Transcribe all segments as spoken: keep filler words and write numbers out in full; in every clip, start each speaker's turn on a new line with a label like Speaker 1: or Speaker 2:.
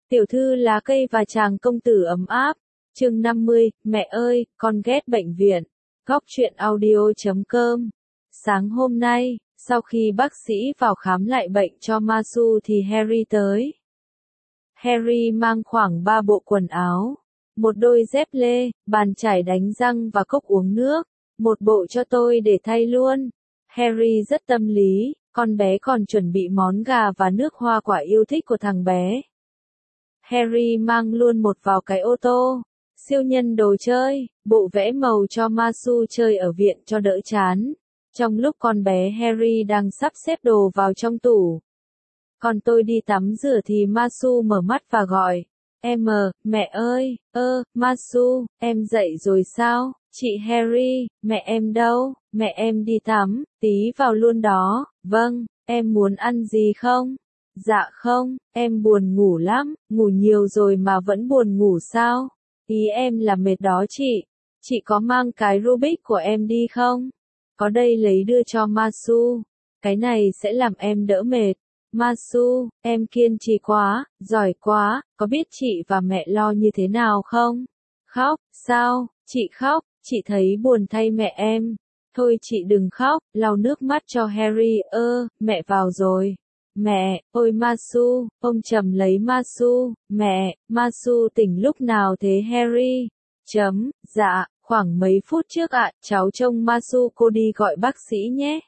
Speaker 1: Tiểu thư lá cây và chàng công tử ấm áp. Chương năm mươi, mẹ ơi, con ghét bệnh viện. Góc truyện audio chấm com. Sáng hôm nay, sau khi bác sĩ vào khám lại bệnh cho Masu thì Harry tới. Harry mang khoảng ba bộ quần áo, một đôi dép lê, bàn chải đánh răng và cốc uống nước, một bộ cho tôi để thay luôn. Harry rất tâm lý, con bé còn chuẩn bị món gà và nước hoa quả yêu thích của thằng bé. Harry mang luôn một vào cái ô tô, siêu nhân đồ chơi, bộ vẽ màu cho Masu chơi ở viện cho đỡ chán. Trong lúc con bé Harry đang sắp xếp đồ vào trong tủ, còn tôi đi tắm rửa thì Masu mở mắt và gọi, em, mẹ ơi, ơ, Masu, em dậy rồi sao? Chị Harry, mẹ em đâu? Mẹ em đi tắm, tí vào luôn đó. Vâng, em muốn ăn gì không? Dạ không, em buồn ngủ lắm, ngủ nhiều rồi mà vẫn buồn ngủ sao? Ý em là mệt đó chị. Chị có mang cái Rubik của em đi không? Có đây lấy đưa cho Masu. Cái này sẽ làm em đỡ mệt. Masu, em kiên trì quá, giỏi quá, có biết chị và mẹ lo như thế nào không? Khóc, sao? Chị khóc, chị thấy buồn thay mẹ em. Thôi chị đừng khóc, lau nước mắt cho Harry. Ơ, mẹ vào rồi. Mẹ, ôi Masu, ông trầm lấy Masu. Mẹ, Masu tỉnh lúc nào thế Harry? Chấm, dạ, khoảng mấy phút trước ạ, cháu trông Masu cô đi gọi bác sĩ nhé.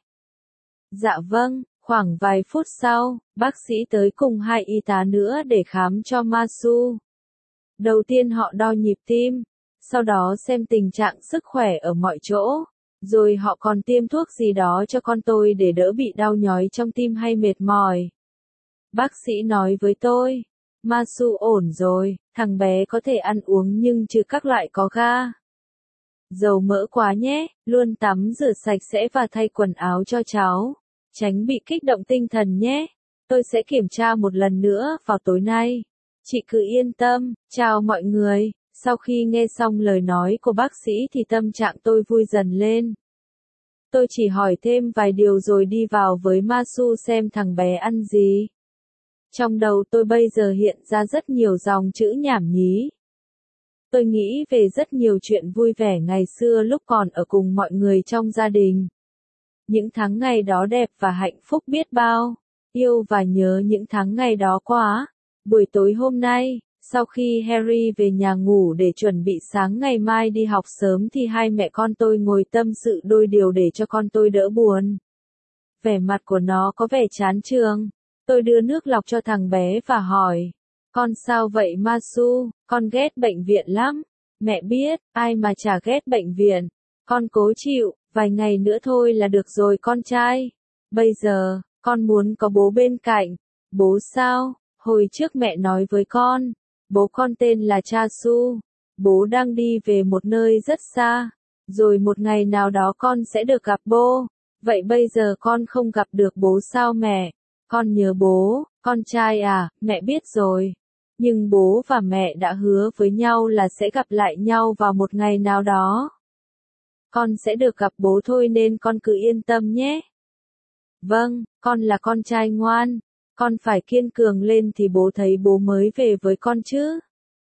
Speaker 1: Dạ vâng, khoảng vài phút sau, bác sĩ tới cùng hai y tá nữa để khám cho Masu. Đầu tiên họ đo nhịp tim, sau đó xem tình trạng sức khỏe ở mọi chỗ. Rồi họ còn tiêm thuốc gì đó cho con tôi để đỡ bị đau nhói trong tim hay mệt mỏi. Bác sĩ nói với tôi, Masu ổn rồi, thằng bé có thể ăn uống nhưng trừ các loại có ga, dầu mỡ quá nhé, luôn tắm rửa sạch sẽ và thay quần áo cho cháu, tránh bị kích động tinh thần nhé. Tôi sẽ kiểm tra một lần nữa vào tối nay. Chị cứ yên tâm, chào mọi người. Sau khi nghe xong lời nói của bác sĩ thì tâm trạng tôi vui dần lên. Tôi chỉ hỏi thêm vài điều rồi đi vào với Masu xem thằng bé ăn gì. Trong đầu tôi bây giờ hiện ra rất nhiều dòng chữ nhảm nhí. Tôi nghĩ về rất nhiều chuyện vui vẻ ngày xưa lúc còn ở cùng mọi người trong gia đình. Những tháng ngày đó đẹp và hạnh phúc biết bao. Yêu và nhớ những tháng ngày đó quá. Buổi tối hôm nay, sau khi Harry về nhà ngủ để chuẩn bị sáng ngày mai đi học sớm thì hai mẹ con tôi ngồi tâm sự đôi điều để cho con tôi đỡ buồn. Vẻ mặt của nó có vẻ chán trường. Tôi đưa nước lọc cho thằng bé và hỏi, con sao vậy Masu, con ghét bệnh viện lắm. Mẹ biết, ai mà chả ghét bệnh viện. Con cố chịu, vài ngày nữa thôi là được rồi con trai. Bây giờ, con muốn có bố bên cạnh. Bố sao? Hồi trước mẹ nói với con, bố con tên là Chasu. Bố đang đi về một nơi rất xa. Rồi một ngày nào đó con sẽ được gặp bố. Vậy bây giờ con không gặp được bố sao mẹ? Con nhớ bố, con trai à, mẹ biết rồi. Nhưng bố và mẹ đã hứa với nhau là sẽ gặp lại nhau vào một ngày nào đó. Con sẽ được gặp bố thôi nên con cứ yên tâm nhé. Vâng, con là con trai ngoan. Con phải kiên cường lên thì bố thấy bố mới về với con chứ.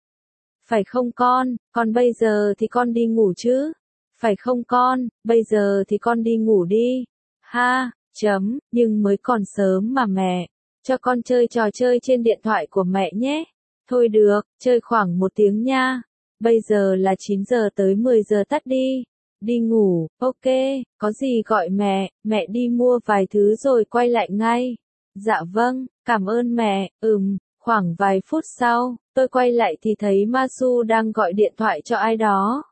Speaker 1: Phải không con, còn bây giờ thì con đi ngủ chứ. Phải không con, bây giờ thì con đi ngủ đi. Ha, chấm, nhưng mới còn sớm mà mẹ. Cho con chơi trò chơi trên điện thoại của mẹ nhé. Thôi được, chơi khoảng một tiếng nha. Bây giờ là chín giờ tới mười giờ tắt đi. Đi ngủ, ok, có gì gọi mẹ, mẹ đi mua vài thứ rồi quay lại ngay. Dạ vâng, cảm ơn mẹ, ừm, khoảng vài phút sau, tôi quay lại thì thấy Masu đang gọi điện thoại cho ai đó.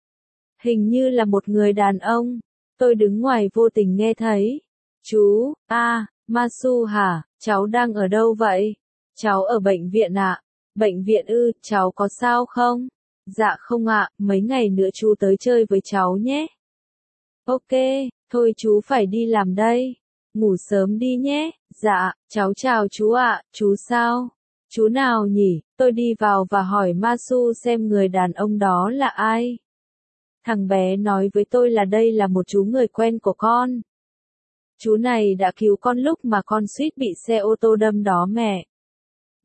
Speaker 1: Hình như là một người đàn ông, tôi đứng ngoài vô tình nghe thấy. Chú, à, Masu hả, cháu đang ở đâu vậy? Cháu ở bệnh viện ạ. Bệnh viện ư, cháu có sao không? Dạ không ạ, mấy ngày nữa chú tới chơi với cháu nhé. Ok, thôi chú phải đi làm đây. Ngủ sớm đi nhé. Dạ, cháu chào chú ạ, chú sao? Chú nào nhỉ? Tôi đi vào và hỏi Masu xem người đàn ông đó là ai. Thằng bé nói với tôi là đây là một chú người quen của con. Chú này đã cứu con lúc mà con suýt bị xe ô tô đâm đó mẹ.